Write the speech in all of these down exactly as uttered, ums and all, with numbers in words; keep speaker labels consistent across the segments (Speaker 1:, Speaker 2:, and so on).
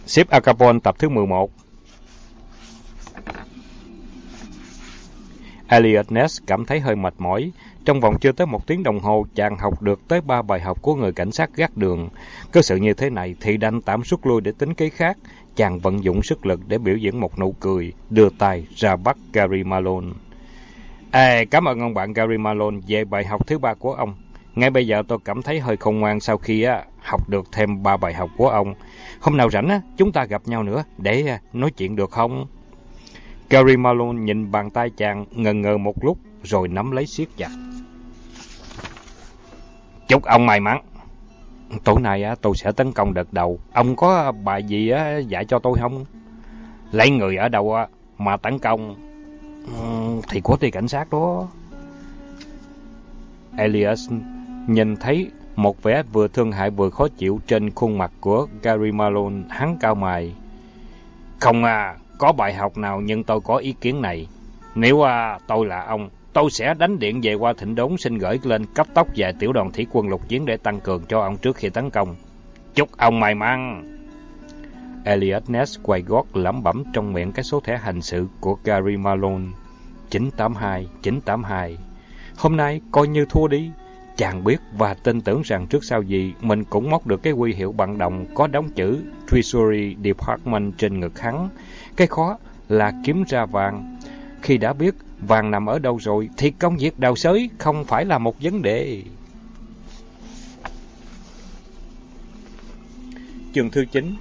Speaker 1: Ship Al Capone tập thứ mười một. Eliot Ness cảm thấy hơi mệt mỏi. Trong vòng chưa tới một tiếng đồng hồ, chàng học được tới ba bài học của người cảnh sát gác đường. Cơ sự như thế này thì đành tạm rút lui để tính kế khác. Chàng vận dụng sức lực để biểu diễn một nụ cười, đưa tay ra bắt Gary Malone. À, cảm ơn ông bạn Gary Malone về bài học thứ ba của ông. Ngay bây giờ tôi cảm thấy hơi khôn ngoan sau khi á, học được thêm ba bài học của ông. Hôm nào rảnh á, chúng ta gặp nhau nữa để nói chuyện được không? Gary Malone nhìn bàn tay chàng ngần ngừ một lúc rồi nắm lấy siết chặt. Chúc ông may mắn. Tối nay á, tôi sẽ tấn công đợt đầu. Ông có bài gì á, dạy cho tôi không? Lấy người ở đâu á, mà tấn công thì của ty cảnh sát đó. Elias nhìn thấy một vẻ vừa thương hại vừa khó chịu trên khuôn mặt của Gary Malone. Hắn cau mày. Không à, có bài học nào nhưng tôi có ý kiến này. Nếu à, tôi là ông, tôi sẽ đánh điện về qua Thịnh Đốn xin gửi lên cấp tốc vài tiểu đoàn thủy quân lục chiến để tăng cường cho ông trước khi tấn công. Chúc ông may mắn. Eliot Ness quay gót lẩm bẩm trong miệng cái số thẻ hành sự của Gary Malone. chín tám hai, chín tám hai. Hôm nay coi như thua đi. Chàng biết và tin tưởng rằng trước sau gì mình cũng móc được cái huy hiệu bằng đồng có đóng chữ Treasury Department trên ngực hắn. Cái khó là kiếm ra vàng. Khi đã biết vàng nằm ở đâu rồi thì công việc đào xới không phải là một vấn đề. Chương thứ chín.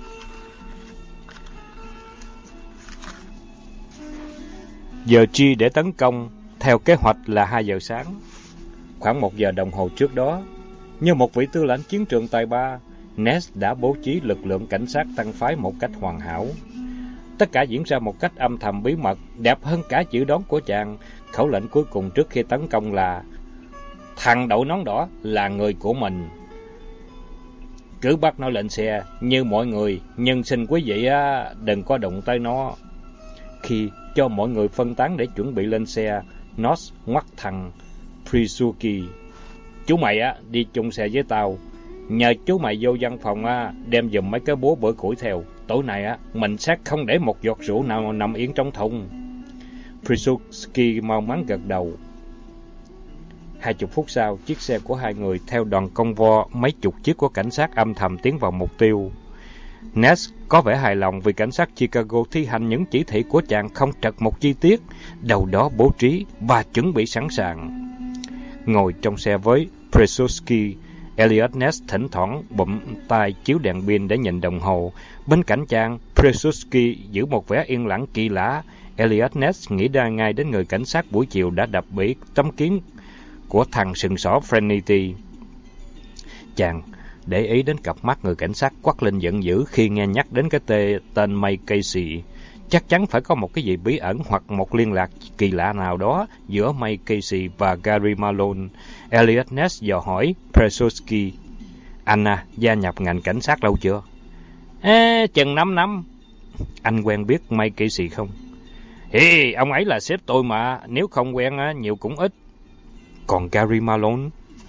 Speaker 1: Giờ chi để tấn công theo kế hoạch là hai giờ sáng. Khoảng một giờ đồng hồ trước đó, như một vị tư lệnh chiến trường tài ba, Ness đã bố trí lực lượng cảnh sát tăng phái một cách hoàn hảo. Tất cả diễn ra một cách âm thầm bí mật, đẹp hơn cả chữ đón của chàng. Khẩu lệnh cuối cùng trước khi tấn công là: thằng đội nón đỏ là người của mình. Cứ bắt nó lên xe như mọi người, nhưng xin quý vị á, đừng có đụng tới nó. Khi cho mọi người phân tán để chuẩn bị lên xe, Noss ngoắt thằng Prisuki. Chú mày á, đi chung xe với tao. Nhờ chú mày vô văn phòng á, đem giùm mấy cái búa bữa củi theo. Tối nay á, mình sẽ không để một giọt rượu nào nằm yên trong thùng. Prisuki mau mắn gật đầu. Hai chục phút sau, chiếc xe của hai người theo đoàn con vo mấy chục chiếc của cảnh sát âm thầm tiến vào mục tiêu. Ness có vẻ hài lòng vì cảnh sát Chicago thi hành những chỉ thị của chàng không trật một chi tiết, đầu đó bố trí và chuẩn bị sẵn sàng. Ngồi trong xe với Prisuki, Eliot Ness thỉnh thoảng bụm tai chiếu đèn pin để nhìn đồng hồ. Bên cạnh chàng, Prisuki giữ một vẻ yên lặng kỳ lạ. Eliot Ness nghĩ ra ngay đến người cảnh sát buổi chiều đã đập bể tấm kiến của thằng sừng sỏ Frenity. Chàng để ý đến cặp mắt người cảnh sát quắc lên giận dữ khi nghe nhắc đến cái tê, tên May Casey. Chắc chắn phải có một cái gì bí ẩn hoặc một liên lạc kỳ lạ nào đó giữa May Casey và Gary Malone. Eliot Ness dò hỏi Prisuki: Anna gia nhập ngành cảnh sát lâu chưa? Ê, chừng năm năm. Anh quen biết May Casey không? Hi, ông ấy là sếp tôi mà, nếu không quen nhiều cũng ít. Còn Gary Malone?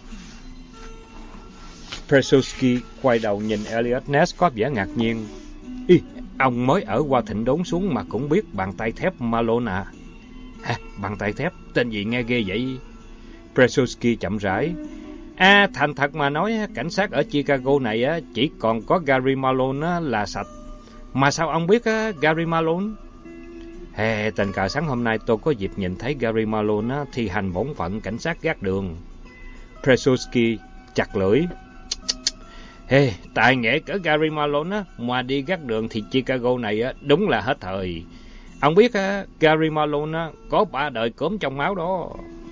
Speaker 1: Prisuki quay đầu nhìn Eliot Ness có vẻ ngạc nhiên. Ý, ông mới ở qua Thịnh Đốn xuống mà cũng biết bàn tay thép Malone à? À, bàn tay thép, tên gì nghe ghê vậy? Prisuki chậm rãi. À, thành thật mà nói, cảnh sát ở Chicago này á, chỉ còn có Gary Malone á, là sạch. Mà sao ông biết á, Gary Malone? Hè, tình cờ sáng hôm nay tôi có dịp nhìn thấy Gary Malone á, thi hành bổn phận cảnh sát gác đường. Prisuki chặt lưỡi. Hey, tài nghệ cỡ Gary Malone á, mà đi gác đường thì Chicago này á, đúng là hết thời. Ông biết á, Gary Malone á, có ba đời cốm trong máu đó.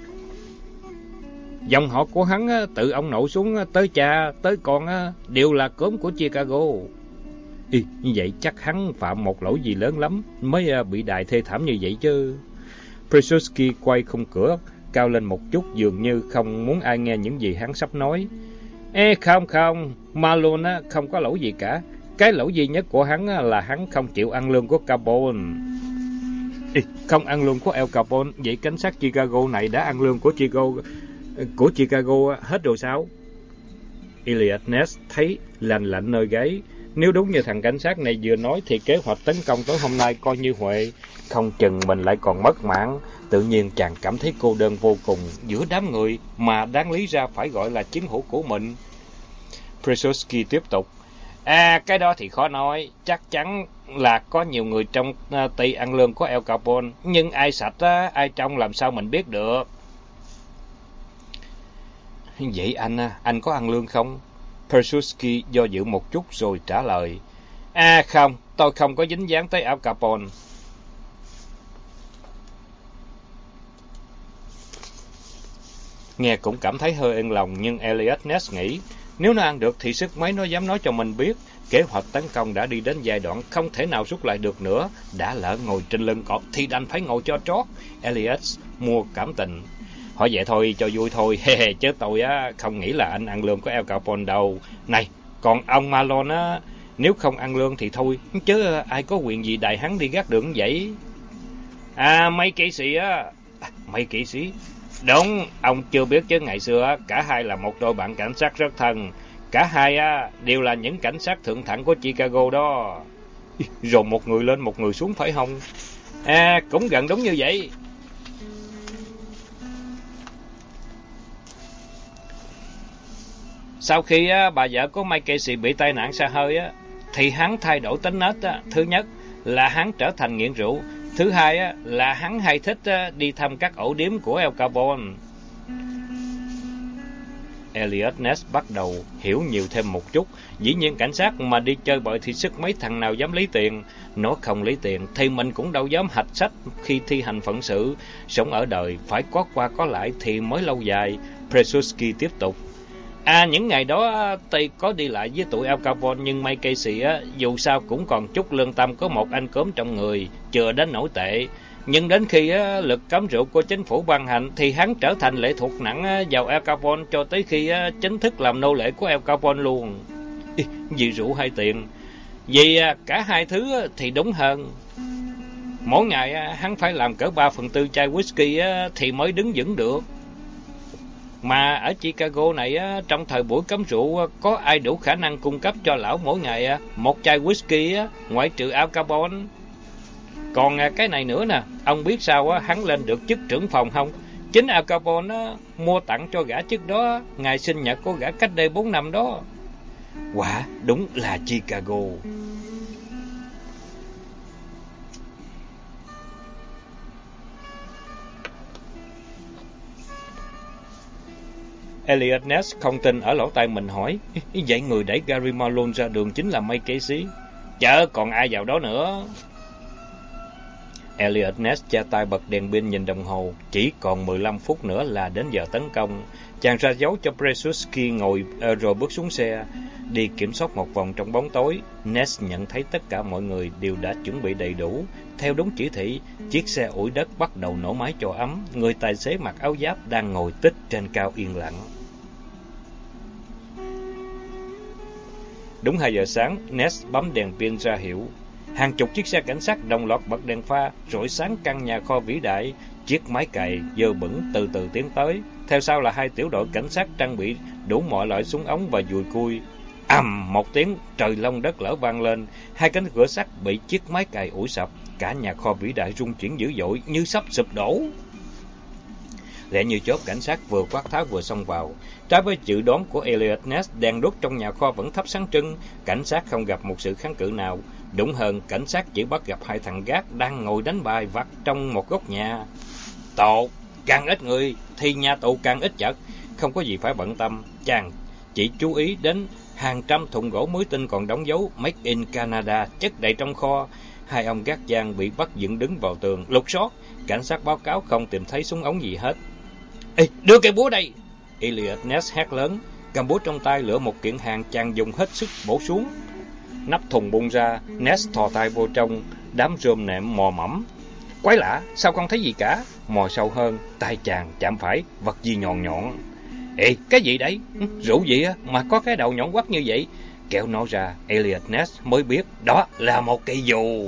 Speaker 1: Dòng họ của hắn á, từ ông nội xuống á, tới cha, tới con á, đều là cốm của Chicago. Ý, như vậy chắc hắn phạm một lỗi gì lớn lắm mới à, bị đày thê thảm như vậy chứ. Prisuki quay khung cửa cao lên một chút, dường như không muốn ai nghe những gì hắn sắp nói. Ê, không không, Malone á, không có lỗi gì cả. Cái lỗi duy nhất của hắn á, là hắn không chịu ăn lương của Capone. Ê, không ăn lương của El Capone, vậy cảnh sát Chicago này đã ăn lương của Chicago của Chicago hết rồi sao? Eliot Ness thấy lạnh lạnh nơi gáy. Nếu đúng như thằng cảnh sát này vừa nói thì kế hoạch tấn công tối hôm nay coi như huệ. Không chừng mình lại còn mất mạng. Tự nhiên chàng cảm thấy cô đơn vô cùng giữa đám người mà đáng lý ra phải gọi là chiến hữu của mình. Przewalski tiếp tục. À, cái đó thì khó nói. Chắc chắn là có nhiều người trong uh, ty ăn lương của El Capone. Nhưng ai sạch, uh, ai trong làm sao mình biết được. Vậy anh, uh, anh có ăn lương không? Przewalski do dự một chút rồi trả lời. À không, tôi không có dính dáng tới El Capone. Nghe cũng cảm thấy hơi yên lòng, nhưng Eliot Ness nghĩ, nếu nó ăn được thì sức mấy nó dám nói cho mình biết. Kế hoạch tấn công đã đi đến giai đoạn không thể nào rút lại được nữa. Đã lỡ ngồi trên lưng cọp thì đành phải ngồi cho trót. Eliot mua cảm tình. Hỏi vậy thôi, cho vui thôi, he chứ tôi á không nghĩ là anh ăn lương của El Capone đâu. Này, còn ông Malone á, nếu không ăn lương thì thôi, chứ ai có quyền gì đài hắn đi gác đường vậy? À, mấy kỹ sĩ á, à, mấy kỹ sĩ... Đúng, ông chưa biết chứ ngày xưa cả hai là một đôi bạn cảnh sát rất thân. Cả hai á đều là những cảnh sát thượng thẳng của Chicago đó. Rồi một người lên một người xuống phải không? À, cũng gần đúng như vậy. Sau khi á, bà vợ của Mike Casey bị tai nạn xe hơi á, thì hắn thay đổi tính nết á. Thứ nhất là hắn trở thành nghiện rượu. Thứ hai á, là hắn hay thích á, đi thăm các ổ điếm của El Capone. Eliot Ness bắt đầu hiểu nhiều thêm một chút. Dĩ nhiên cảnh sát mà đi chơi bời thì sức mấy thằng nào dám lấy tiền. Nó không lấy tiền thì mình cũng đâu dám hạch sách khi thi hành phận sự. Sống ở đời phải có qua có lại thì mới lâu dài. Przewalski tiếp tục. À, những ngày đó tôi có đi lại với tụi El Capone, nhưng Mike Casey á, dù sao cũng còn chút lương tâm, có một anh cốm trong người, chưa đến nổi tệ. Nhưng đến khi á, lực cấm rượu của chính phủ ban hành thì hắn trở thành lệ thuộc nặng á, vào El Capone cho tới khi á, chính thức làm nô lệ của El Capone luôn. Ý, vì rượu hay tiền? Vì à, cả hai thứ á, thì đúng hơn. Mỗi ngày á, hắn phải làm cỡ ba phần tư chai whisky á, thì mới đứng vững được. Mà ở Chicago này á, trong thời buổi cấm rượu có ai đủ khả năng cung cấp cho lão mỗi ngày á, một chai whisky á, ngoại trừ Al Capone. Còn cái này nữa nè, ông biết sao á, hắn lên được chức trưởng phòng không? Chính Al Capone á, mua tặng cho gã chức đó ngày sinh nhật của gã cách đây bốn năm đó. Quả đúng là Chicago. Eliot Ness không tin ở lỗ tai mình hỏi, vậy người đẩy Gary Malone ra đường chính là Mike Casey? Chớ còn ai vào đó nữa. Eliot Ness cha tay bật đèn pin nhìn đồng hồ, chỉ còn mười lăm phút nữa là đến giờ tấn công. Chàng ra dấu cho Przewalski ngồi rồi bước xuống xe, đi kiểm soát một vòng trong bóng tối. Ness nhận thấy tất cả mọi người đều đã chuẩn bị đầy đủ. Theo đúng chỉ thị, chiếc xe ủi đất bắt đầu nổ máy cho ấm. Người tài xế mặc áo giáp đang ngồi tích trên cao yên lặng. Đúng hai giờ sáng, Ness bấm đèn pin ra hiệu. Hàng chục chiếc xe cảnh sát đồng loạt bật đèn pha, rọi sáng căn nhà kho vĩ đại. Chiếc máy cày dơ bẩn từ từ tiến tới. Theo sau là hai tiểu đội cảnh sát trang bị đủ mọi loại súng ống và dùi cui. Ầm, một tiếng trời long đất lở vang lên. Hai cánh cửa sắt bị chiếc máy cày ủi sập. Cả nhà kho vĩ đại rung chuyển dữ dội như sắp sụp đổ. Lẹ như chớp, cảnh sát vừa quát tháo vừa xông vào. Trái với dự đoán của Eliot Ness, đèn đuốc trong nhà kho vẫn thắp sáng trưng. Cảnh sát không gặp một sự kháng cự nào. Đúng hơn, cảnh sát chỉ bắt gặp hai thằng gác đang ngồi đánh bài vặt trong một góc nhà. Tộ, càng ít người thì nhà tù càng ít chật. Không có gì phải bận tâm. Chàng chỉ chú ý đến hàng trăm thùng gỗ mới tinh còn đóng dấu Made in Canada chất đầy trong kho. Hai ông gác giang bị bắt dựng đứng vào tường, lục soát. Cảnh sát báo cáo không tìm thấy súng ống gì hết. Ê, đưa cây búa đây! Eliot Ness hét lớn. Cầm búa trong tay lựa một kiện hàng, chàng dùng hết sức bổ xuống. Nắp thùng bung ra, Ness thò tay vô trong, đám rơm nệm mò mẫm. Quái lạ, sao không thấy gì cả? Mò sâu hơn, tay chàng chạm phải vật gì nhọn nhọn. Ê, cái gì đấy? Rượu gì á mà có cái đầu nhọn quắt như vậy? Kéo nó ra, Eliot Ness mới biết đó là một cây dù.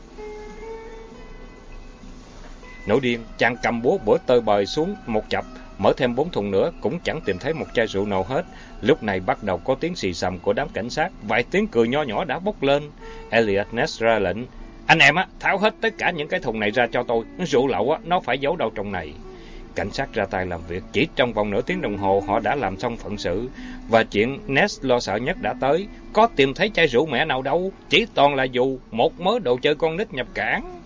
Speaker 1: Nổi điên, chàng cầm búa bữa tơi bời xuống một chập, Mở thêm bốn thùng nữa cũng chẳng tìm thấy một chai rượu nào hết. Lúc này bắt đầu có tiếng xì xầm của đám cảnh sát, vài tiếng cười nho nhỏ đã bốc lên. Elliot Ness ra lệnh, anh em á, tháo hết tất cả những cái thùng này ra cho tôi. Rượu lậu á, nó phải giấu đâu trong này. Cảnh sát ra tay làm việc, chỉ trong vòng nửa tiếng đồng hồ họ đã làm xong phận sự. Và chuyện Ness lo sợ nhất đã tới. Có tìm thấy chai rượu mẹ nào đâu, chỉ toàn là dù một mớ đồ chơi con nít nhập cảng.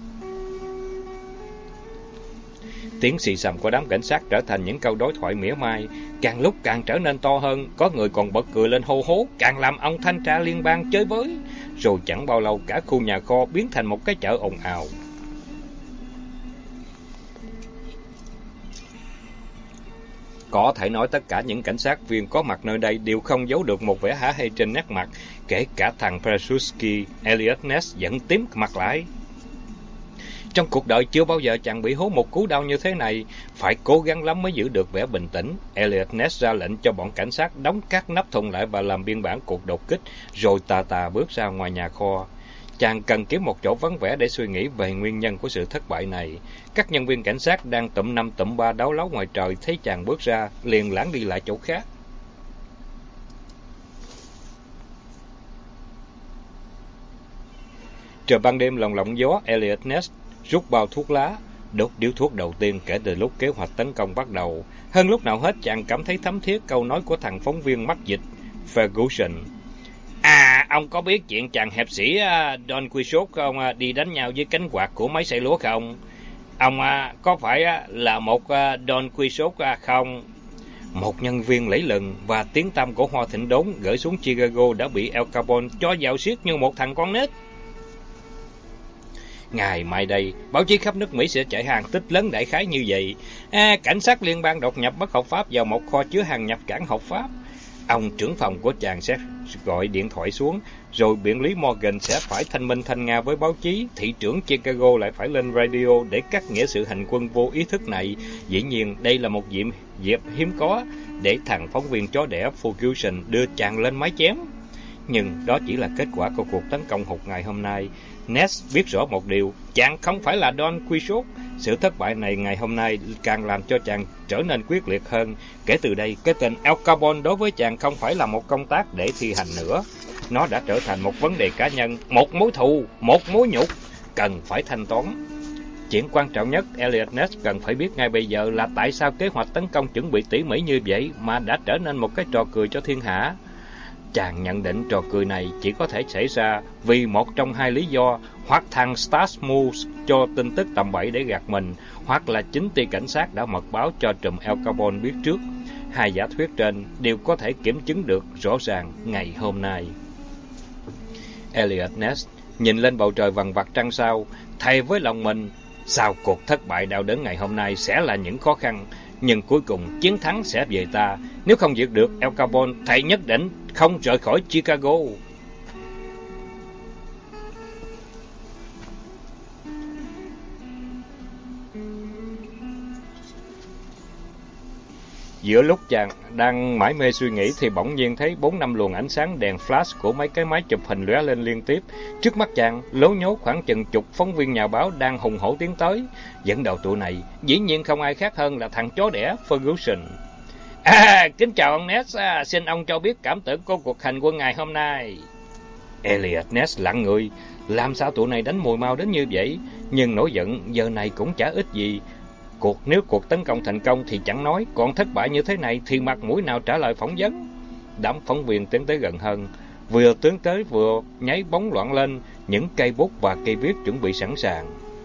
Speaker 1: Tiếng xì xầm của đám cảnh sát trở thành những câu đối thoại mỉa mai, càng lúc càng trở nên to hơn. Có người còn bật cười lên hô hố, càng làm ông thanh tra liên bang chơi với. Rồi chẳng bao lâu cả khu nhà kho biến thành một cái chợ ồn ào. Có thể nói tất cả những cảnh sát viên có mặt nơi đây đều không giấu được một vẻ hả hê trên nét mặt, kể cả thằng Petrusky. Elliot Ness vẫn tím mặt lại. Trong cuộc đời chưa bao giờ chàng bị hố một cú đau như thế này, phải cố gắng lắm mới giữ được vẻ bình tĩnh. Elliot Ness ra lệnh cho bọn cảnh sát đóng các nắp thùng lại và làm biên bản cuộc đột kích, rồi tà tà bước ra ngoài nhà kho. Chàng cần kiếm một chỗ vắng vẻ để suy nghĩ về nguyên nhân của sự thất bại này. Các nhân viên cảnh sát đang tụm năm tụm ba đáo láo ngoài trời thấy chàng bước ra, liền lảng đi lại chỗ khác. Trời ban đêm lồng lộng gió, Elliot Ness rút bao thuốc lá, đốt điếu thuốc đầu tiên kể từ lúc kế hoạch tấn công bắt đầu. Hơn lúc nào hết chàng cảm thấy thấm thiết câu nói của thằng phóng viên mắc dịch Ferguson. À, ông có biết chuyện chàng hiệp sĩ uh, Don Quixote không? Uh, đi đánh nhau với cánh quạt của máy xay lúa không? Ông uh, có phải uh, là một uh, Don Quixote uh, không? Một nhân viên lấy lừng và tiếng tăm của Hoa Thịnh Đốn gửi xuống Chicago đã bị Al Capone cho vào xiết như một thằng con nít. Ngày mai đây, báo chí khắp nước Mỹ sẽ chạy hàng tích lớn đại khái như vậy. À, cảnh sát liên bang đột nhập bất hợp pháp vào một kho chứa hàng nhập cảng hợp pháp. Ông trưởng phòng của chàng sẽ gọi điện thoại xuống, rồi biện lý Morgan sẽ phải thanh minh thanh nga với báo chí. Thị trưởng Chicago lại phải lên radio để cắt nghĩa sự hành quân vô ý thức này. Dĩ nhiên, đây là một dịp, dịp hiếm có để thằng phóng viên chó đẻ Ferguson đưa chàng lên mái chém. Nhưng đó chỉ là kết quả của cuộc tấn công hụt ngày hôm nay. Ness biết rõ một điều, chàng không phải là Don Quixote. Sự thất bại này ngày hôm nay càng làm cho chàng trở nên quyết liệt hơn. Kể từ đây, cái tên Al Capone đối với chàng không phải là một công tác để thi hành nữa. Nó đã trở thành một vấn đề cá nhân, một mối thù, một mối nhục, cần phải thanh toán. Chuyện quan trọng nhất Elliot Ness cần phải biết ngay bây giờ là tại sao kế hoạch tấn công chuẩn bị tỉ mỉ như vậy mà đã trở nên một cái trò cười cho thiên hạ. Chàng nhận định trò cười này chỉ có thể xảy ra vì một trong hai lý do, hoặc thằng Stas Moose cho tin tức tầm bậy để gạt mình, hoặc là chính ty cảnh sát đã mật báo cho trùm Al Capone biết trước. Hai giả thuyết trên đều có thể kiểm chứng được rõ ràng ngày hôm nay. Elliot Ness nhìn lên bầu trời vằn vặt trăng sao, thề với lòng mình, sau cuộc thất bại đau đớn ngày hôm nay sẽ là những khó khăn, nhưng cuối cùng chiến thắng sẽ về ta. Nếu không diệt được Al Capone, thầy nhất định không rời khỏi Chicago. Giữa lúc chàng đang mải mê suy nghĩ thì bỗng nhiên thấy bốn năm luồng ánh sáng đèn flash của mấy cái máy chụp hình lóe lên liên tiếp. Trước mắt chàng, lố nhố khoảng chừng chục phóng viên nhà báo đang hùng hổ tiến tới. Dẫn đầu tụi này, dĩ nhiên không ai khác hơn là thằng chó đẻ Ferguson. À, kính chào ông Ness, à, xin ông cho biết cảm tưởng của cuộc hành quân ngày hôm nay. Elliot Ness lặng người, làm sao tụi này đánh mùi mau đến như vậy? Nhưng nổi giận giờ này cũng chả ích gì. Cuộc nếu cuộc tấn công thành công thì chẳng nói, còn thất bại như thế này thì mặt mũi nào trả lời phỏng vấn. Đám phóng viên tiến tới gần hơn, vừa tiến tới vừa nháy bóng loạn lên, những cây bút và cây viết chuẩn bị sẵn sàng.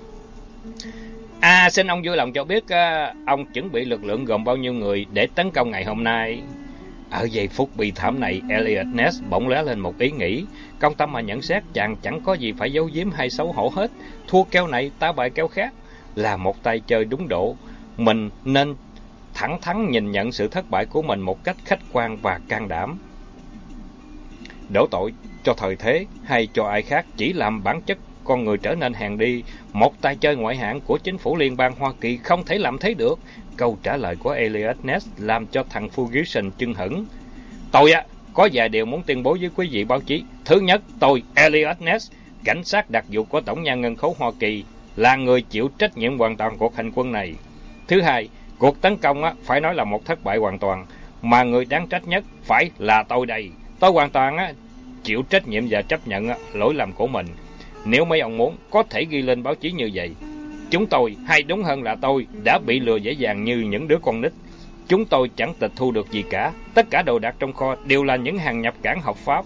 Speaker 1: À, xin ông vui lòng cho biết uh, ông chuẩn bị lực lượng gồm bao nhiêu người để tấn công ngày hôm nay? Ở giây phút bi thảm này, Elliot Ness bỗng lóe lên một ý nghĩ. Công tâm mà nhận xét, chàng chẳng có gì phải giấu giếm hay xấu hổ hết. Thua keo này, ta bài keo khác. Là một tay chơi đúng độ, mình nên thẳng thắn nhìn nhận sự thất bại của mình một cách khách quan và can đảm. Đổ tội cho thời thế hay cho ai khác chỉ làm bản chất con người trở nên hèn đi. Một tay chơi ngoại hạng của chính phủ liên bang Hoa Kỳ không thể làm thế được. Câu trả lời của Elliot Ness làm cho thằng Ferguson chưng hửng. Tôi á, có vài điều muốn tuyên bố với quý vị báo chí. Thứ nhất, tôi, Elliot Ness, cảnh sát đặc vụ của Tổng nhà ngân khố Hoa Kỳ, là người chịu trách nhiệm hoàn toàn cuộc hành quân này. Thứ hai, Cuộc tấn công á, phải nói là một thất bại hoàn toàn, mà người đáng trách nhất phải là tôi đây. Tôi hoàn toàn á, chịu trách nhiệm và chấp nhận á, lỗi lầm của mình. Nếu mấy ông muốn, có thể ghi lên báo chí như vậy. Chúng tôi, hay đúng hơn là tôi, đã bị lừa dễ dàng như những đứa con nít. Chúng tôi chẳng tịch thu được gì cả. Tất cả đồ đạc trong kho đều là những hàng nhập cảng hợp pháp.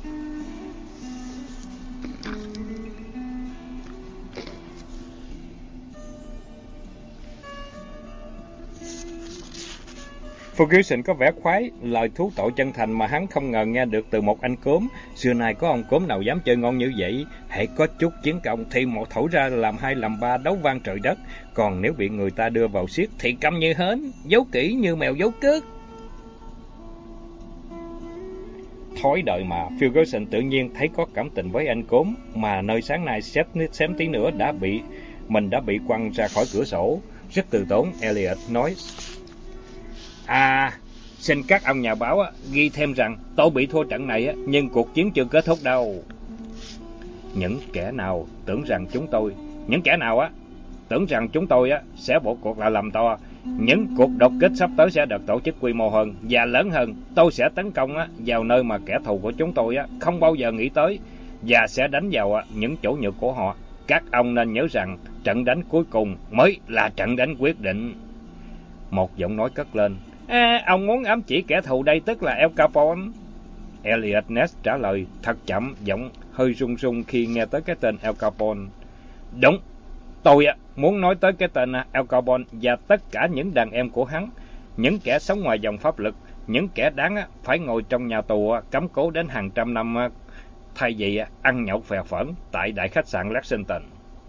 Speaker 1: Ferguson có vẻ khoái lời thú tội chân thành mà hắn không ngờ nghe được từ một anh cốm. Xưa nay có ông cốm nào dám chơi ngon như vậy. Hễ có chút chiến công thì một thổi ra làm hai làm ba, đấu vang trời đất. Còn nếu bị người ta đưa vào xiết thì câm như hến, giấu kỹ như mèo giấu cước. Thói đời mà, Ferguson tự nhiên thấy có cảm tình với anh cốm, mà nơi sáng nay xém, xém tí nữa đã bị mình đã bị quăng ra khỏi cửa sổ. Rất từ tốn, Elliot nói: À, xin các ông nhà báo á, ghi thêm rằng tôi bị thua trận này á, nhưng cuộc chiến chưa kết thúc đâu. Những kẻ nào tưởng rằng chúng tôi, những kẻ nào á tưởng rằng chúng tôi á sẽ bỏ cuộc là lầm to. Những cuộc đột kích sắp tới sẽ được tổ chức quy mô hơn và lớn hơn. Tôi sẽ tấn công á vào nơi mà kẻ thù của chúng tôi á không bao giờ nghĩ tới và sẽ đánh vào á, những chỗ nhược của họ. Các ông nên nhớ rằng trận đánh cuối cùng mới là trận đánh quyết định. Một giọng nói cất lên: À, ông muốn ám chỉ kẻ thù đây tức là Al Capone. Elliot Ness trả lời thật chậm, giọng hơi run run khi nghe tới cái tên Al Capone. Đúng, tôi muốn nói tới cái tên Al Capone và tất cả những đàn em của hắn, những kẻ sống ngoài dòng pháp luật, những kẻ đáng phải ngồi trong nhà tù cấm cố đến hàng trăm năm thay vì ăn nhậu phè phỡn tại đại khách sạn Lexington.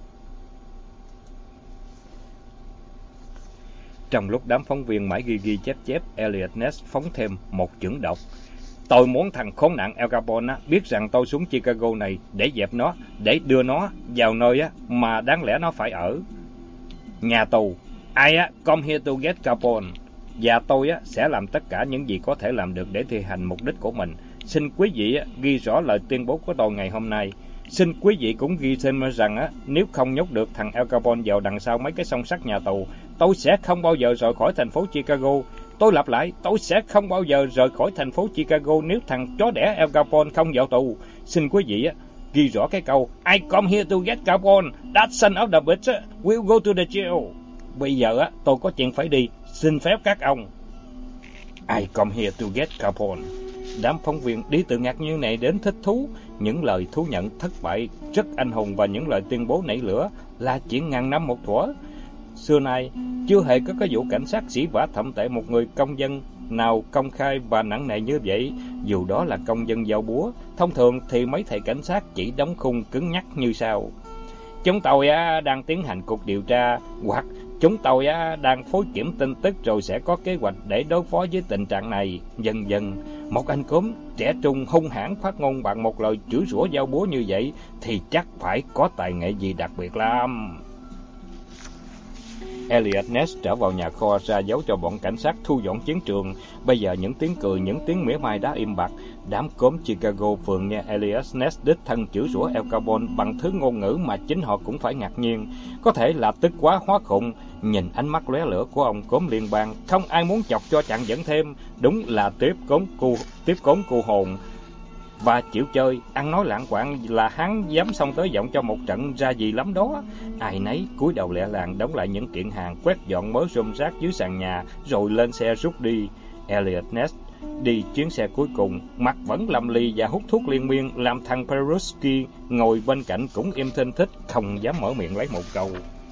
Speaker 1: Trong lúc đám phóng viên mãi ghi ghi chép chép, Elliot Ness phóng thêm một chưởng độc. Tôi muốn thằng khốn nạn Al Capone biết rằng tôi xuống Chicago này để dẹp nó, để đưa nó vào nơi mà đáng lẽ nó phải ở. Nhà tù. I come here to get Capone. Và tôi sẽ làm tất cả những gì có thể làm được để thi hành mục đích của mình. Xin quý vị ghi rõ lời tuyên bố của tôi ngày hôm nay. Xin quý vị cũng ghi thêm rằng á, nếu không nhốt được thằng Al Capone vào đằng sau mấy cái song sắt nhà tù, tôi sẽ không bao giờ rời khỏi thành phố Chicago. Tôi lặp lại, tôi sẽ không bao giờ rời khỏi thành phố Chicago nếu thằng chó đẻ Al Capone không vào tù. Xin quý vị á, ghi rõ cái câu I come here to get Capone. That son of the bitch will go to the jail. Bây giờ á, tôi có chuyện phải đi. Xin phép các ông. I come here to get Capone. Đám phóng viên đi từ ngạc nhiên này đến thích thú. Những lời thú nhận thất bại rất anh hùng và những lời tuyên bố nảy lửa là chuyện ngàn năm một thuở. Xưa nay chưa hề có cái vụ cảnh sát sỉ vả thậm tệ một người công dân nào công khai và nặng nề như vậy, dù đó là công dân giao búa. Thông thường thì mấy thầy cảnh sát chỉ đóng khung cứng nhắc như sau: Chúng tôi á, đang tiến hành cuộc điều tra, hoặc chúng tôi á, đang phối kiểm tin tức rồi sẽ có kế hoạch để đối phó với tình trạng này. Dần dần, một anh cốm trẻ trung hung hãn phát ngôn bằng một lời chửi rủa giao búa như vậy thì chắc phải có tài nghệ gì đặc biệt lắm. Elliot Ness trở vào nhà kho ra dấu cho bọn cảnh sát thu dọn chiến trường. Bây giờ những tiếng cười, những tiếng mỉa mai đã im bặt. Đám cốm Chicago phường nghe Elliot Ness đích thân chửi rủa Al Capone bằng thứ ngôn ngữ mà chính họ cũng phải ngạc nhiên. Có thể là tức quá hóa khùng. Nhìn ánh mắt lóe lửa của ông cốm liên bang, không ai muốn chọc cho chặn dẫn thêm. Đúng là tiếp cốm cu tiếp cốm cu hồn và chịu chơi, ăn nói lạng quạng là hắn dám xông tới giọng cho một trận ra gì lắm đó. Ai nấy cúi đầu lẹ làng đóng lại những kiện hàng, quét dọn mớ rơm rác dưới sàn nhà, rồi lên xe rút đi. Elliot Ness đi chuyến xe cuối cùng, mặt vẫn lầm lì và hút thuốc liên miên, làm thằng Peruski ngồi bên cạnh cũng im thinh thích, không dám mở miệng lấy một câu.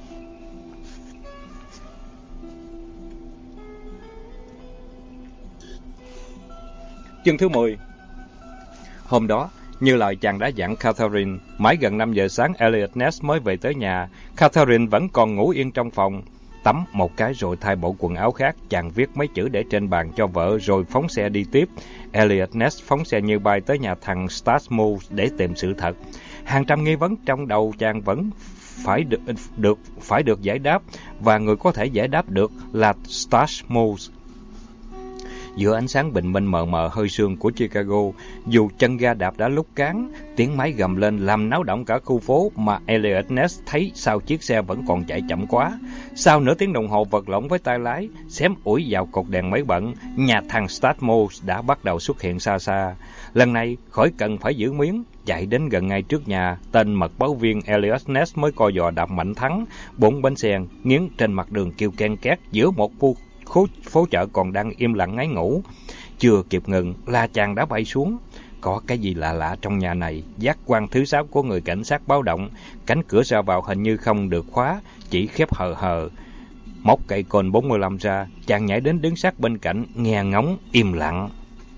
Speaker 1: Chương thứ mười. Hôm đó, như lời chàng đã dặn Catherine, mãi gần năm giờ sáng Elliot Ness mới về tới nhà. Catherine vẫn còn ngủ yên trong phòng. Tắm một cái rồi thay bộ quần áo khác, chàng viết mấy chữ để trên bàn cho vợ rồi phóng xe đi tiếp. Elliot Ness phóng xe như bay tới nhà thằng Stashmore để tìm sự thật. Hàng trăm nghi vấn trong đầu chàng vẫn phải được, được phải được giải đáp, và người có thể giải đáp được là Stashmore. Giữa ánh sáng bình minh mờ mờ hơi sương của Chicago, dù chân ga đạp đã lúc cán, tiếng máy gầm lên làm náo động cả khu phố, mà Eliot Ness thấy sao chiếc xe vẫn còn chạy chậm quá. Sau nửa tiếng đồng hồ vật lộn với tay lái, xém ủi vào cột đèn máy bận, nhà thằng Statmos đã bắt đầu xuất hiện xa xa. Lần này, khỏi cần phải giữ miếng, chạy đến gần ngay trước nhà, tên mật báo viên Eliot Ness mới co giò đạp mạnh thắng. Bốn bánh xe nghiến trên mặt đường kêu ken két giữa một khu phố, phố chợ còn đang im lặng ngáy ngủ. Chưa kịp ngừng là chàng đã bay xuống. Có cái gì lạ lạ trong nhà này. Giác quan thứ sáu của người cảnh sát báo động. Cánh cửa ra vào hình như không được khóa, chỉ khép hờ hờ. Móc cây côn bốn mươi lăm ra, chàng nhảy đến đứng sát bên cạnh, nghe ngóng im lặng.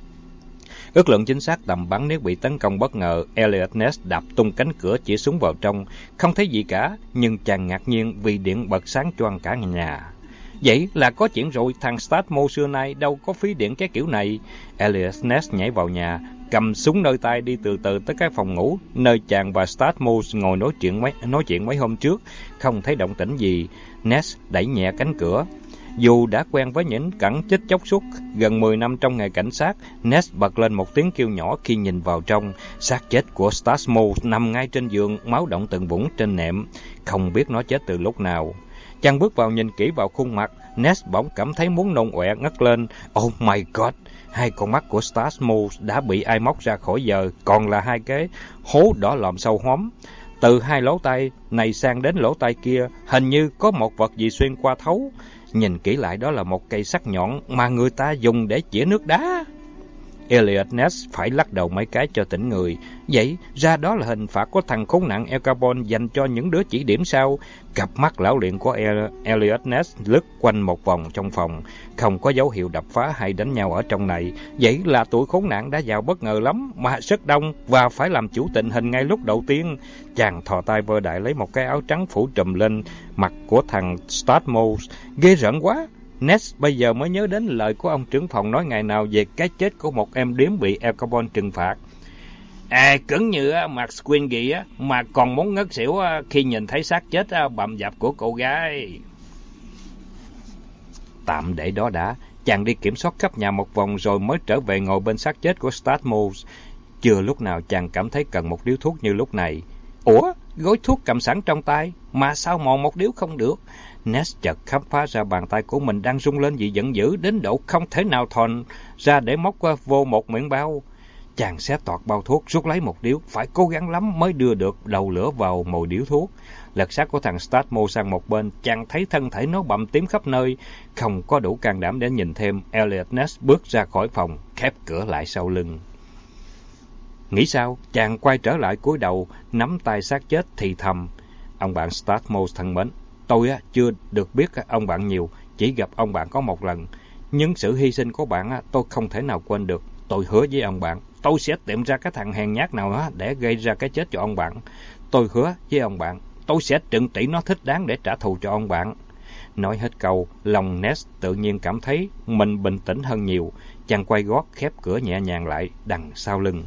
Speaker 1: Ước lượng chính xác tầm bắn nếu bị tấn công bất ngờ. Eliot Ness đạp tung cánh cửa chỉ súng vào trong, không thấy gì cả, nhưng chàng ngạc nhiên vì điện bật sáng choang cả nhà. Vậy là có chuyện rồi, thằng Statmos xưa nay đâu có phí điện cái kiểu này. Eliot Ness nhảy vào nhà, cầm súng nơi tay đi từ từ tới cái phòng ngủ, nơi chàng và Statmos ngồi nói chuyện mấy, nói chuyện mấy hôm trước, không thấy động tĩnh gì. Ness đẩy nhẹ cánh cửa. Dù đã quen với những cảnh chết chóc suốt gần mười năm trong nghề cảnh sát, Ness bật lên một tiếng kêu nhỏ khi nhìn vào trong. Xác chết của Statmos nằm ngay trên giường, máu đọng từng vũng trên nệm, không biết nó chết từ lúc nào. Chàng bước vào nhìn kỹ vào khuôn mặt, Ness bỗng cảm thấy muốn nôn ọe ngất lên. Oh my God! Hai con mắt của Statmos đã bị ai móc ra khỏi giờ, còn là hai cái hố đỏ lòm sâu hoắm. Từ hai lỗ tai này sang đến lỗ tai kia, hình như có một vật gì xuyên qua thấu. Nhìn kỹ lại đó là một cây sắt nhọn mà người ta dùng để chĩa nước đá. Eliot Ness phải lắc đầu mấy cái cho tỉnh người. Vậy ra đó là hình phạt của thằng khốn nạn Al Capone dành cho những đứa chỉ điểm sao? Cặp mắt lão luyện của Eliot Ness lướt quanh một vòng trong phòng, không có dấu hiệu đập phá hay đánh nhau ở trong này. Vậy là tụi khốn nạn đã vào bất ngờ lắm, mà rất đông và phải làm chủ tình hình ngay lúc đầu tiên. Chàng thò tay vơ đại lấy một cái áo trắng phủ trùm lên mặt của thằng Statmos. Ghê rợn quá! Ness bây giờ mới nhớ đến lời của ông trưởng phòng nói ngày nào về cái chết của một em điếm bị Al Capone trừng phạt. À, cứng như mặt Squingy mà còn muốn ngất xỉu khi nhìn thấy xác chết bầm dập của cô gái. Tạm để đó đã, chàng đi kiểm soát khắp nhà một vòng rồi mới trở về ngồi bên xác chết của Statmos. Chưa lúc nào chàng cảm thấy cần một điếu thuốc như lúc này. Ủa, gói thuốc cầm sẵn trong tay, mà sao mòn một điếu không được? Ness chợt khám phá ra bàn tay của mình đang rung lên vì giận dữ đến độ không thể nào thòn ra để móc vô một miệng bao. Chàng xé toạc bao thuốc, rút lấy một điếu, phải cố gắng lắm mới đưa được đầu lửa vào mồi điếu thuốc. Lật xác của thằng Statmos sang một bên, chàng thấy thân thể nó bầm tím khắp nơi, không có đủ can đảm để nhìn thêm. Eliot Ness bước ra khỏi phòng, khép cửa lại sau lưng. Nghĩ sao? Chàng quay trở lại cúi đầu, nắm tay xác chết thì thầm. Ông bạn Statmos thân mến, tôi á, chưa được biết ông bạn nhiều, chỉ gặp ông bạn có một lần. Nhưng sự hy sinh của bạn á, tôi không thể nào quên được. Tôi hứa với ông bạn, tôi sẽ tìm ra cái thằng hèn nhát nào á, để gây ra cái chết cho ông bạn. Tôi hứa với ông bạn, tôi sẽ trừng trị nó thích đáng để trả thù cho ông bạn. Nói hết câu, lòng Ness tự nhiên cảm thấy mình bình tĩnh hơn nhiều. Chàng quay gót khép cửa nhẹ nhàng lại đằng sau lưng.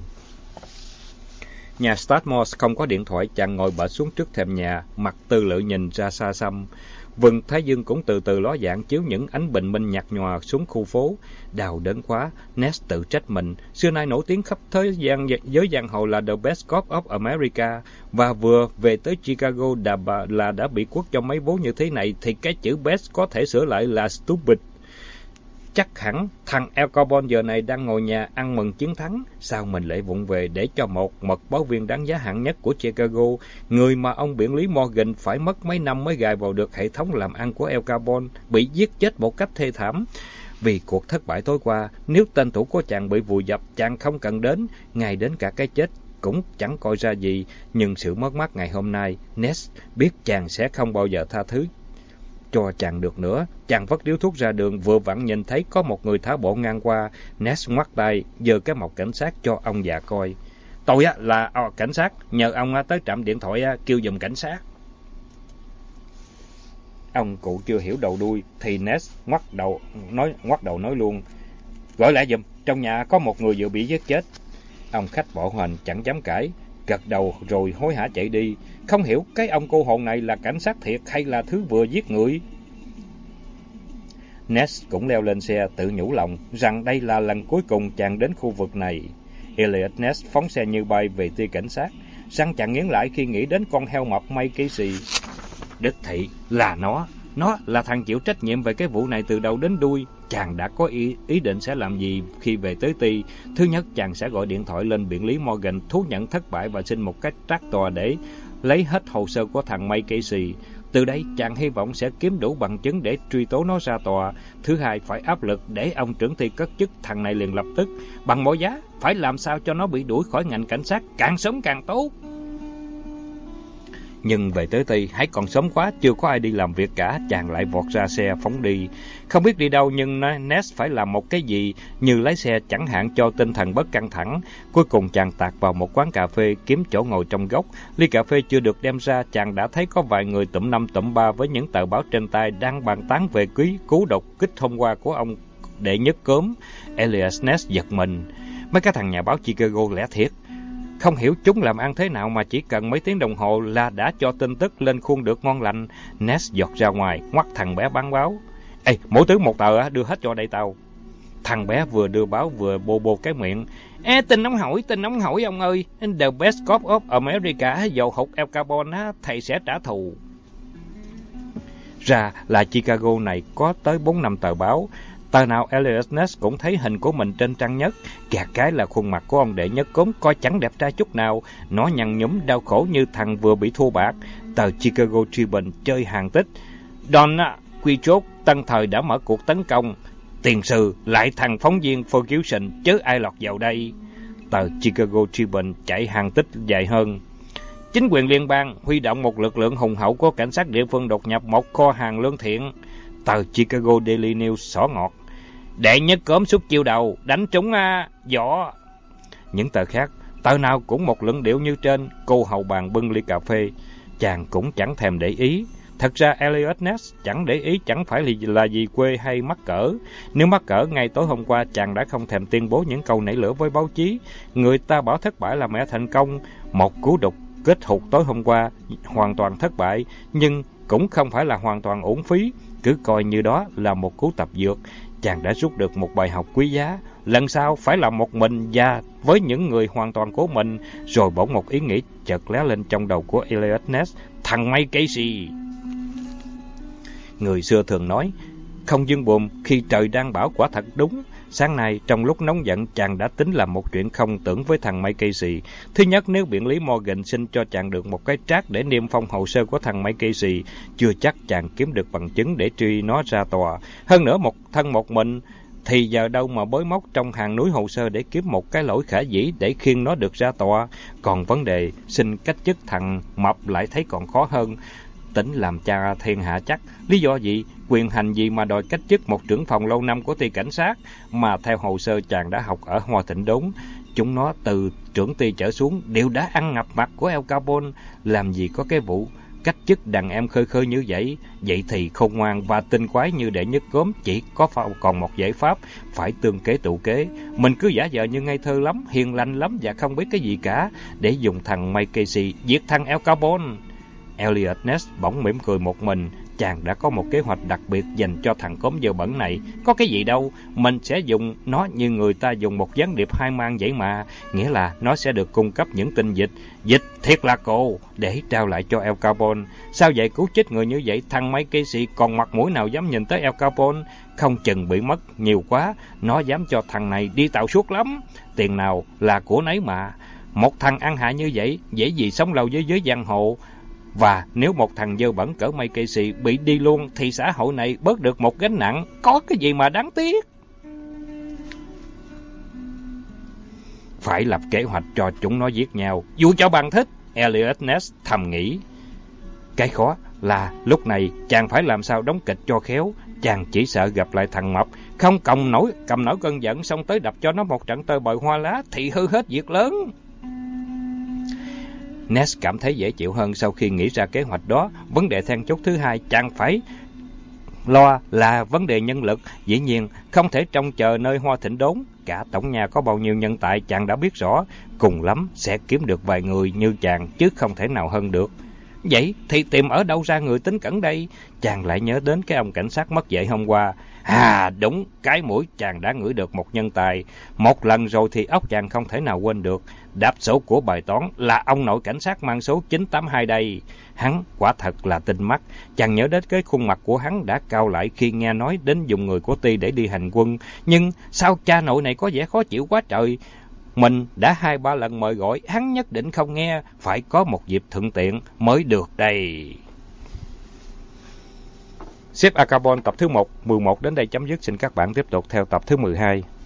Speaker 1: Nhà Statmos không có điện thoại, chàng ngồi bệt xuống trước thềm nhà, mặt tư lự nhìn ra xa xăm. Vầng thái dương cũng từ từ ló dạng chiếu những ánh bình minh nhạt nhòa xuống khu phố. Đau đớn quá, Ness tự trách mình. Xưa nay nổi tiếng khắp thế gian giới giang hồ là The Best Cop of America, và vừa về tới Chicago đã, là đã bị quất cho mấy vố như thế này, thì cái chữ best có thể sửa lại là stupid. Chắc hẳn thằng Al Capone giờ này đang ngồi nhà ăn mừng chiến thắng. Sao mình lại vụng về để cho một mật báo viên đáng giá hạng nhất của Chicago, người mà ông biện lý Morgan phải mất mấy năm mới gài vào được hệ thống làm ăn của Al Capone, bị giết chết một cách thê thảm. Vì cuộc thất bại tối qua, nếu tên thủ của chàng bị vùi dập, chàng không cần đến, ngay đến cả cái chết cũng chẳng coi ra gì. Nhưng sự mất mát ngày hôm nay, Ness biết chàng sẽ không bao giờ tha thứ cho chàng được nữa. Chàng vất điếu thuốc ra đường, vừa vặn nhìn thấy có một người thả bộ ngang qua. Ness ngoắt tay, giơ cái mộc cảnh sát cho ông già coi. Tôi á là à, cảnh sát, nhờ ông á, tới trạm điện thoại á, kêu giùm cảnh sát. Ông cụ chưa hiểu đầu đuôi thì Ness ngoắt đầu nói ngoắt đầu nói luôn. Gọi lại giùm, trong nhà có một người vừa bị giết chết. Ông khách bộ hành chẳng dám cãi, gật đầu rồi hối hả chạy đi. Không hiểu cái ông cô hồn này là cảnh sát thiệt hay là thứ vừa giết người. Ness cũng leo lên xe tự nhủ lòng rằng đây là lần cuối cùng chàng đến khu vực này. Elliot Ness phóng xe như bay về tia cảnh sát, răng chàng nghiến lại khi nghĩ đến con heo mập May Casey. Đích thị là nó, nó là thằng chịu trách nhiệm về cái vụ này từ đầu đến đuôi. Chàng đã có ý, ý định sẽ làm gì khi về tới Ti. Thứ nhất, chàng sẽ gọi điện thoại lên biện lý Morgan thú nhận thất bại và xin một cách trác tòa để lấy hết hồ sơ của thằng May Casey. Từ đây, chàng hy vọng sẽ kiếm đủ bằng chứng để truy tố nó ra tòa. Thứ hai, phải áp lực để ông trưởng ty cất chức thằng này liền lập tức. Bằng mọi giá, phải làm sao cho nó bị đuổi khỏi ngành cảnh sát, càng sớm càng tốt. Nhưng về tới Ti, hãy còn sớm quá, chưa có ai đi làm việc cả, chàng lại vọt ra xe phóng đi. Không biết đi đâu, nhưng Ness phải làm một cái gì, như lái xe chẳng hạn cho tinh thần bớt căng thẳng. Cuối cùng chàng tạt vào một quán cà phê, kiếm chỗ ngồi trong góc. Ly cà phê chưa được đem ra, chàng đã thấy có vài người tụm năm tụm ba với những tờ báo trên tay đang bàn tán về quý cú đột kích hôm qua của ông đệ nhất cớm. Elias Ness giật mình. Mấy cái thằng nhà báo Chicago lẽ thiệt. Không hiểu chúng làm ăn thế nào mà chỉ cần mấy tiếng đồng hồ là đã cho tin tức lên khuôn được ngon lành. Ness giọt ra ngoài, ngoắt thằng bé bán báo. Ê, mỗi thứ một tờ, đưa hết cho đây tao. Thằng bé vừa đưa báo vừa bô bô cái miệng. Ê, tin nóng hổi, tin nóng hổi ông ơi. The best cop of America, dầu hụt El Capone, thầy sẽ trả thù. Ra là Chicago này có tới bốn năm tờ báo. Tờ nào Elias Ness cũng thấy hình của mình trên trang nhất. Gạt cái là khuôn mặt của ông đệ nhất cốm coi chẳng đẹp trai chút nào. Nó nhăn nhúm đau khổ như thằng vừa bị thua bạc. Tờ Chicago Tribune chơi hàng tích. Donna Quy chốt tân thời đã mở cuộc tấn công. Tiền sư lại thằng phóng viên Ferguson, chứ ai lọt vào đây. Tờ Chicago Tribune chạy hàng tích dài hơn. Chính quyền liên bang huy động một lực lượng hùng hậu của cảnh sát địa phương đột nhập một kho hàng lương thiện. Tờ Chicago Daily News xỏ ngọt. Đệ nhất cốm xuất chiêu đầu, đánh trúng à, võ. Những tờ khác, tờ nào cũng một luận điệu như trên. Cô hầu bàn bưng ly cà phê. Chàng cũng chẳng thèm để ý. Thật ra Elliot Ness chẳng để ý chẳng phải là gì quê hay mắc cỡ. Nếu mắc cỡ, ngay tối hôm qua chàng đã không thèm tuyên bố những câu nảy lửa với báo chí. Người ta bảo thất bại là mẹ thành công. Một cú đục kết hụt tối hôm qua hoàn toàn thất bại, nhưng cũng không phải là hoàn toàn uổng phí. Cứ coi như đó là một cú tập dượt. Chàng đã rút được một bài học quý giá. Lần sau phải làm một mình và với những người hoàn toàn của mình. Rồi bỗng một ý nghĩ chợt lóe lên trong đầu của Elliot Ness. Thằng May Casey. Người xưa thường nói, không dương buồm khi trời đang bão, quả thật đúng. Sáng nay, trong lúc nóng giận, chàng đã tính làm một chuyện không tưởng với thằng May Casey. Thứ nhất, nếu biện lý Morgan xin cho chàng được một cái trác để niêm phong hồ sơ của thằng May Casey, chưa chắc chàng kiếm được bằng chứng để truy nó ra tòa. Hơn nữa, một thân một mình, thì giờ đâu mà bới móc trong hàng núi hồ sơ để kiếm một cái lỗi khả dĩ để khiêng nó được ra tòa. Còn vấn đề xin cách chức thằng mập lại thấy còn khó hơn. Tỉnh làm cha thiên hạ chắc. Lý do gì, quyền hành gì mà đòi cách chức một trưởng phòng lâu năm của ty cảnh sát, mà theo hồ sơ chàng đã học ở Hoa Thịnh Đốn, chúng nó từ trưởng ty trở xuống đều đã ăn ngập mặt của El Capone. Làm gì có cái vụ cách chức đàn em khơi khơi như vậy. Vậy thì khôn ngoan và tinh quái như đệ nhất cốm chỉ có còn một giải pháp, phải tương kế tụ kế. Mình cứ giả vờ như ngây thơ lắm, hiền lành lắm và không biết cái gì cả, để dùng thằng May Casey giết thằng El Capone. Elliot Ness bỗng mỉm cười một mình. Chàng đã có một kế hoạch đặc biệt dành cho thằng cốm dơ bẩn này. Có cái gì đâu, mình sẽ dùng nó như người ta dùng một gián điệp hai mang vậy mà. Nghĩa là nó sẽ được cung cấp những tin dịch, dịch thiệt là cô, để trao lại cho El Capone. Sao vậy, cứu chết người như vậy, thằng May Casey còn mặt mũi nào dám nhìn tới El Capone? Không chừng bị mất nhiều quá, nó dám cho thằng này đi tàu suốt lắm. Tiền nào là của nấy mà. Một thằng ăn hại như vậy, dễ gì sống lâu với giới giang hồ. Và nếu một thằng dơ bẩn cỡ May Casey bị đi luôn thì xã hội này bớt được một gánh nặng. Có cái gì mà đáng tiếc. Phải lập kế hoạch cho chúng nó giết nhau, dù cho bằng thích. Elliot Ness thầm nghĩ. Cái khó là lúc này chàng phải làm sao đóng kịch cho khéo. Chàng chỉ sợ gặp lại thằng mập, không cầm nổi cầm nổi cơn giận, xong tới đập cho nó một trận tơi bời hoa lá thì hư hết việc lớn. Ness cảm thấy dễ chịu hơn sau khi nghĩ ra kế hoạch đó. Vấn đề then chốt thứ hai chàng phải lo là vấn đề nhân lực. Dĩ nhiên không thể trông chờ nơi Hoa Thịnh Đốn. Cả tổng nhà có bao nhiêu nhân tài chàng đã biết rõ. Cùng lắm sẽ kiếm được vài người như chàng, chứ không thể nào hơn được. Vậy thì tìm ở đâu ra người tín cẩn đây? Chàng lại nhớ đến cái ông cảnh sát mất dạy hôm qua. À đúng, cái mũi chàng đã ngửi được một nhân tài. Một lần rồi thì óc chàng không thể nào quên được. Đáp số của bài toán là ông nội cảnh sát mang số chín tám hai đây. Hắn quả thật là tinh mắt. Chàng nhớ đến cái khuôn mặt của hắn đã cau lại khi nghe nói đến dùng người của Ti để đi hành quân. Nhưng sao cha nội này có vẻ khó chịu quá trời. Mình đã hai ba lần mời gọi, hắn nhất định không nghe, phải có một dịp thuận tiện mới được đây. Ship Acabon tập thứ một, mười một đến đây chấm dứt. Xin các bạn tiếp tục theo tập thứ mười hai.